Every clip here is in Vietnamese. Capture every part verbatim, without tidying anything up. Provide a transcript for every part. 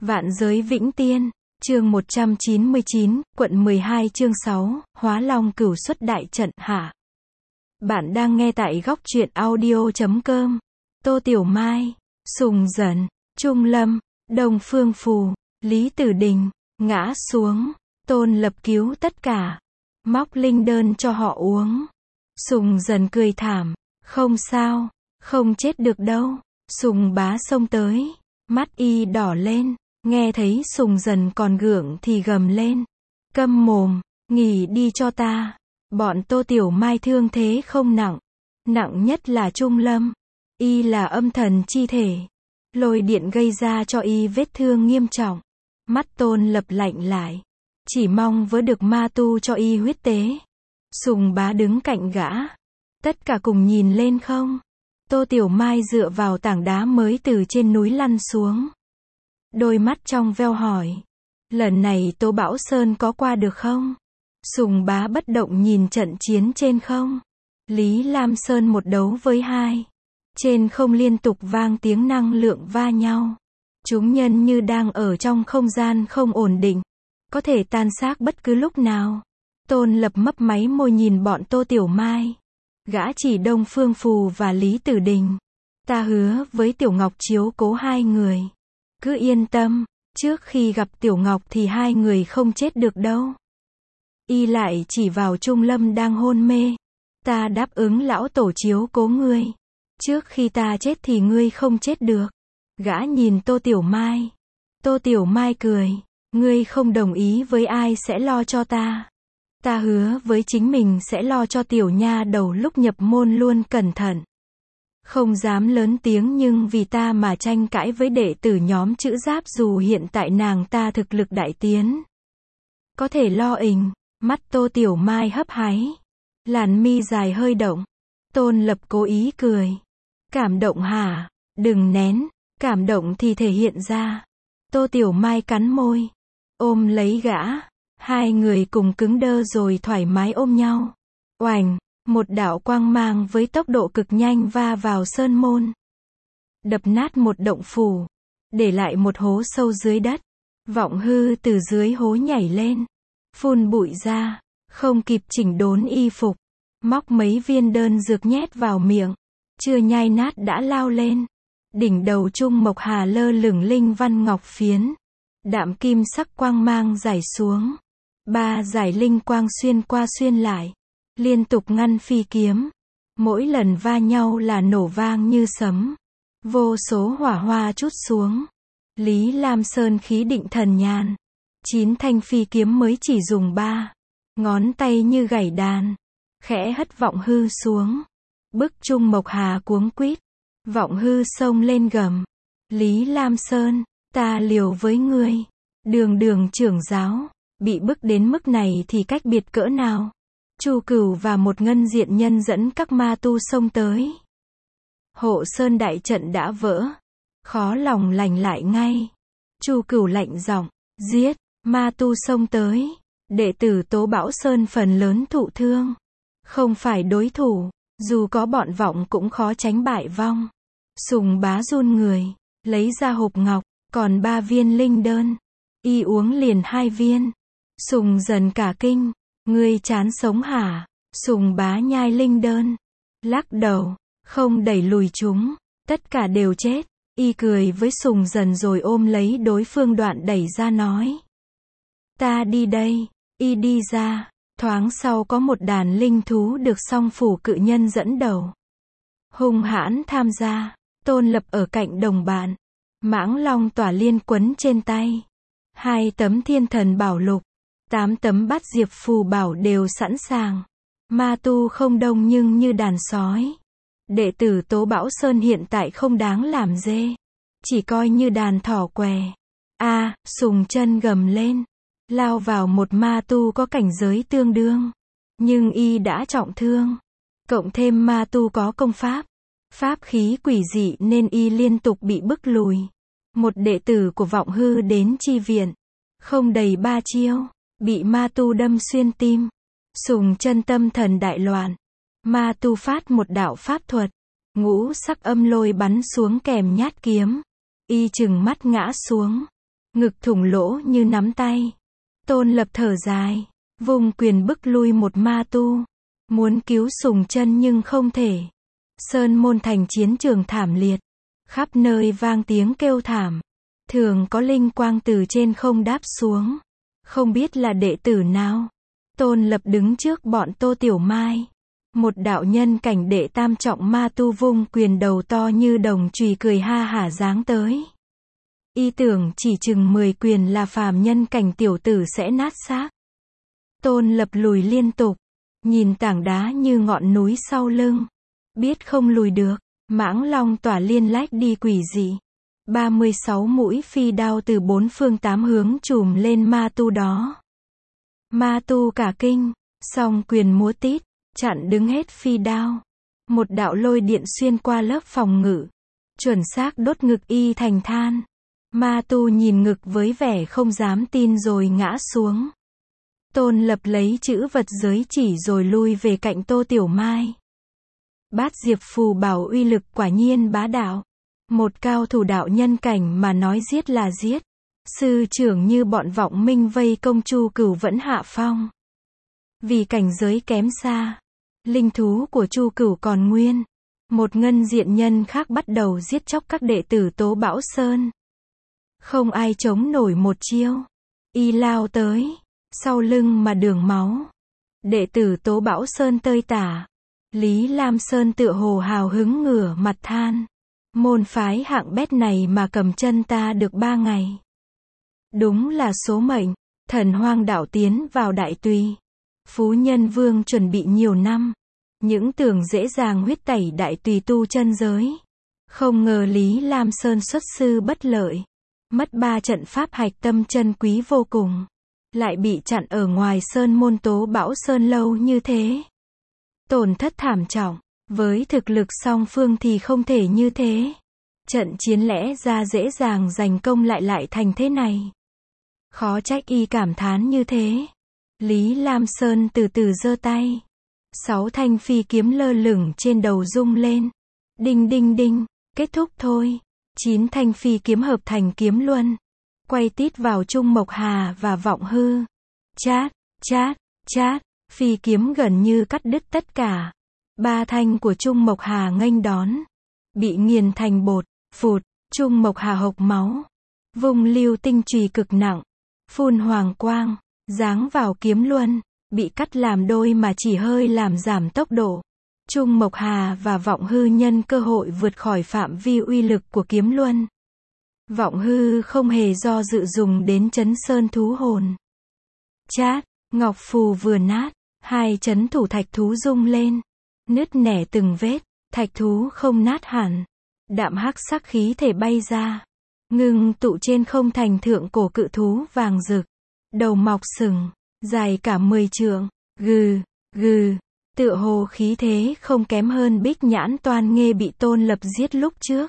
Vạn giới vĩnh tiên, chương một trăm chín mươi chín, quận mười hai chương sáu, Hóa Long Cửu xuất đại trận hạ. Bạn đang nghe tại góc truyện audio chấm com. Tô Tiểu Mai, Sùng Dần, Trung Lâm, Đông Phương Phù, Lý Tử Đình, ngã xuống, Tôn Lập cứu tất cả, móc linh đơn cho họ uống. Sùng Dần cười thảm, không sao, không chết được đâu. Sùng Bá xông tới, mắt y đỏ lên, nghe thấy Sùng Dần còn gượng thì gầm lên. Câm mồm, nghỉ đi cho ta. Bọn Tô Tiểu Mai thương thế không nặng, nặng nhất là Trung Lâm. Y là âm thần chi thể, lôi điện gây ra cho y vết thương nghiêm trọng. Mắt Tôn Lập lạnh lại, chỉ mong vớ được ma tu cho y huyết tế. Sùng Bá đứng cạnh gã, tất cả cùng nhìn lên không. Tô Tiểu Mai dựa vào tảng đá mới từ trên núi lăn xuống, đôi mắt trong veo hỏi, lần này Tố Bảo Sơn có qua được không? Sùng Bá bất động nhìn trận chiến trên không. Lý Lam Sơn một đấu với hai, trên không liên tục vang tiếng năng lượng va nhau. Chúng nhân như đang ở trong không gian không ổn định, có thể tan xác bất cứ lúc nào. Tôn Lập mấp máy môi nhìn bọn Tô Tiểu Mai. Gã chỉ Đông Phương Phù và Lý Tử Đình. Ta hứa với Tiểu Ngọc chiếu cố hai người. Cứ yên tâm, trước khi gặp Tiểu Ngọc thì hai người không chết được đâu. Y lại chỉ vào Trung Lâm đang hôn mê. Ta đáp ứng lão tổ chiếu cố ngươi. Trước khi ta chết thì ngươi không chết được. Gã nhìn Tô Tiểu Mai. Tô Tiểu Mai cười. Ngươi không đồng ý với ai sẽ lo cho ta. Ta hứa với chính mình sẽ lo cho tiểu nha đầu lúc nhập môn luôn cẩn thận. Không dám lớn tiếng nhưng vì ta mà tranh cãi với đệ tử nhóm chữ giáp dù hiện tại nàng ta thực lực đại tiến. Có thể lo ình, mắt Tô Tiểu Mai hấp háy. Làn mi dài hơi động. Tôn Lập cố ý cười. Cảm động hả? Đừng nén, cảm động thì thể hiện ra. Tô Tiểu Mai cắn môi, ôm lấy gã. Hai người cùng cứng đơ rồi thoải mái ôm nhau. Oành, một đạo quang mang với tốc độ cực nhanh va vào sơn môn. Đập nát một động phủ, để lại một hố sâu dưới đất. Vọng Hư từ dưới hố nhảy lên, phun bụi ra, không kịp chỉnh đốn y phục, móc mấy viên đơn dược nhét vào miệng, chưa nhai nát đã lao lên. Đỉnh đầu Trung Mộc Hà lơ lửng linh văn ngọc phiến, đạm kim sắc quang mang rải xuống. Ba giải linh quang xuyên qua xuyên lại, liên tục ngăn phi kiếm. Mỗi lần va nhau là nổ vang như sấm. Vô số hỏa hoa trút xuống. Lý Lam Sơn khí định thần nhàn. Chín thanh phi kiếm mới chỉ dùng ba ngón tay như gảy đàn. Khẽ hất Vọng Hư xuống. Bức Trung Mộc Hà cuống quýt. Vọng Hư xông lên gầm. Lý Lam Sơn, ta liều với ngươi. Đường đường trưởng giáo. Bị bức đến mức này thì cách biệt cỡ nào? Chu Cửu và một ngân diện nhân dẫn các ma tu xông tới. Hộ Sơn đại trận đã vỡ. Khó lòng lành lại ngay. Chu Cửu lạnh giọng, giết, ma tu xông tới. Đệ tử Tố Bảo Sơn phần lớn thụ thương. Không phải đối thủ, dù có bọn Vọng cũng khó tránh bại vong. Sùng Bá run người, lấy ra hộp ngọc, còn ba viên linh đơn. Y uống liền hai viên. Sùng Dần cả kinh, ngươi chán sống hả? Sùng Bá nhai linh đơn, lắc đầu, không đẩy lùi chúng, tất cả đều chết. Y cười với Sùng Dần rồi ôm lấy đối phương đoạn đẩy ra nói. Ta đi đây. Y đi ra, thoáng sau có một đàn linh thú được Song Phủ cự nhân dẫn đầu. Hung hãn tham gia, Tôn Lập ở cạnh đồng bạn. Mãng Long Tỏa Liên quấn trên tay. Hai tấm thiên thần bảo lục. Tám tấm bát diệp phù bảo đều sẵn sàng. Ma tu không đông nhưng như đàn sói. Đệ tử Tố Bảo Sơn hiện tại không đáng làm dê. Chỉ coi như đàn thỏ què. A, à, Sùng chân gầm lên. Lao vào một ma tu có cảnh giới tương đương. Nhưng y đã trọng thương. Cộng thêm ma tu có công pháp. Pháp khí quỷ dị nên y liên tục bị bức lùi. Một đệ tử của Vọng Hư đến chi viện. Không đầy ba chiêu. Bị ma tu đâm xuyên tim. Sùng chân tâm thần đại loạn. Ma tu phát một đạo pháp thuật. Ngũ sắc âm lôi bắn xuống kèm nhát kiếm. Y chừng mắt ngã xuống. ngực thủng lỗ như nắm tay. Tôn Lập thở dài, vung quyền bức lui một ma tu, muốn cứu Sùng Chân nhưng không thể. Sơn môn thành chiến trường thảm liệt, khắp nơi vang tiếng kêu thảm, thường có linh quang từ trên không đáp xuống, không biết là đệ tử nào. Tôn Lập đứng trước bọn Tô Tiểu Mai, một đạo nhân cảnh đệ tam trọng ma tu vung quyền đầu to như đồng chùy cười ha hả giáng tới. Y tưởng chỉ chừng mười quyền là phàm nhân cảnh tiểu tử sẽ nát xác. Tôn Lập lùi liên tục, nhìn tảng đá như ngọn núi sau lưng, biết không lùi được, mãng long tỏa liên lách đi quỷ dị. ba mươi sáu mũi phi đao từ bốn phương tám hướng chùm lên ma tu đó. Ma tu cả kinh, song quyền múa tít, chặn đứng hết phi đao. Một đạo lôi điện xuyên qua lớp phòng ngự, chuẩn xác đốt ngực y thành than. Ma tu nhìn ngực với vẻ không dám tin rồi ngã xuống. Tôn Lập lấy chữ vật giới chỉ rồi lui về cạnh Tô Tiểu Mai. Bát diệp phù bảo uy lực quả nhiên bá đạo. Một cao thủ đạo nhân cảnh mà nói giết là giết. Sư trưởng như bọn vọng minh vây công Chu Cửu vẫn hạ phong. Vì cảnh giới kém xa, linh thú của Chu Cửu còn nguyên. Một ngân diện nhân khác bắt đầu giết chóc các đệ tử Tố Bão Sơn. Không ai chống nổi một chiêu. Y lao tới, sau lưng mà đường máu. Đệ tử Tố Bão Sơn tơi tả. Lý Lam Sơn tựa hồ hào hứng ngửa mặt than. Môn phái hạng bét này mà cầm chân ta được ba ngày. Đúng là số mệnh. Thần hoang đạo tiến vào đại tùy. Phú Nhân Vương chuẩn bị nhiều năm. Những tưởng dễ dàng huyết tẩy đại tùy tu chân giới. Không ngờ Lý Lam Sơn xuất sư bất lợi. Mất ba trận pháp hạch tâm chân quý vô cùng. Lại bị chặn ở ngoài sơn môn Tố Bão Sơn lâu như thế. Tổn thất thảm trọng. Với thực lực song phương thì không thể như thế. Trận chiến lẽ ra dễ dàng giành công lại lại thành thế này. Khó trách y cảm thán như thế. Lý Lam Sơn từ từ giơ tay. Sáu thanh phi kiếm lơ lửng trên đầu rung lên. Đinh đinh đinh, kết thúc thôi. Chín thanh phi kiếm hợp thành kiếm luân. Quay tít vào Trung Mộc Hà và Vọng Hư. Chát, chát, chát, phi kiếm gần như cắt đứt tất cả. Ba thanh của Trung Mộc Hà nghênh đón. Bị nghiền thành bột, phụt, Trung Mộc Hà hộc máu. Vùng lưu tinh chùy cực nặng. Phun hoàng quang, giáng vào kiếm luân. Bị cắt làm đôi mà chỉ hơi làm giảm tốc độ. Trung Mộc Hà và Vọng Hư nhân cơ hội vượt khỏi phạm vi uy lực của kiếm luân. Vọng Hư không hề do dự dùng đến chấn sơn thú hồn. Chát, ngọc phù vừa nát, hai chấn thủ thạch thú rung lên. Nứt nẻ từng vết, thạch thú không nát hẳn. Đạm hắc sắc khí thể bay ra. Ngưng tụ trên không thành thượng cổ cự thú vàng rực. Đầu mọc sừng, dài cả mười trượng. Gừ, gừ. Tựa hồ khí thế không kém hơn Bích Nhãn Toan Nghê bị Tôn Lập giết lúc trước.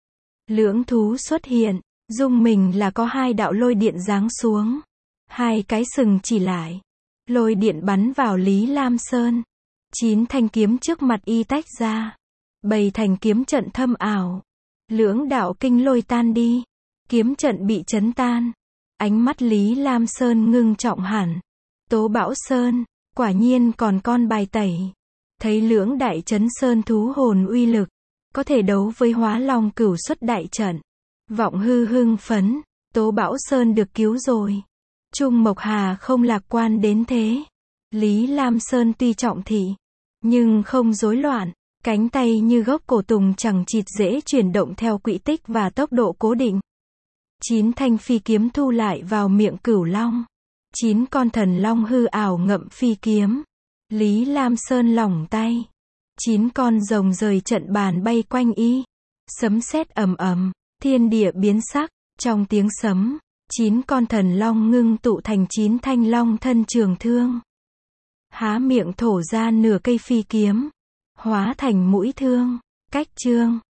Lưỡng thú xuất hiện, dung mình là có hai đạo lôi điện giáng xuống. Hai cái sừng chỉ lại. Lôi điện bắn vào Lý Lam Sơn. Chín thanh kiếm trước mặt y tách ra. Bày thành kiếm trận thâm ảo. Lưỡng đạo kinh lôi tan đi. Kiếm trận bị chấn tan. Ánh mắt Lý Lam Sơn ngưng trọng hẳn. Tố Bão Sơn, quả nhiên còn con bài tẩy. Thấy lưỡng đại chấn sơn thú hồn uy lực. Có thể đấu với Hóa Long Cửu xuất đại trận. Vọng Hư hưng phấn. Tố Bão Sơn được cứu rồi. Trung Mộc Hà không lạc quan đến thế. Lý Lam Sơn tuy trọng thị, nhưng không rối loạn. Cánh tay như gốc cổ tùng chẳng chịt dễ chuyển động theo quỹ tích và tốc độ cố định. Chín thanh phi kiếm thu lại vào miệng Cửu Long. Chín con thần long hư ảo ngậm phi kiếm. Lý Lam Sơn lỏng tay. Chín con rồng rời trận bàn bay quanh y. Sấm sét ầm ầm, thiên địa biến sắc. Trong tiếng sấm, chín con thần long ngưng tụ thành chín thanh long thân trường thương. Há miệng thổ ra nửa cây phi kiếm. Hóa thành mũi thương. Cách chương.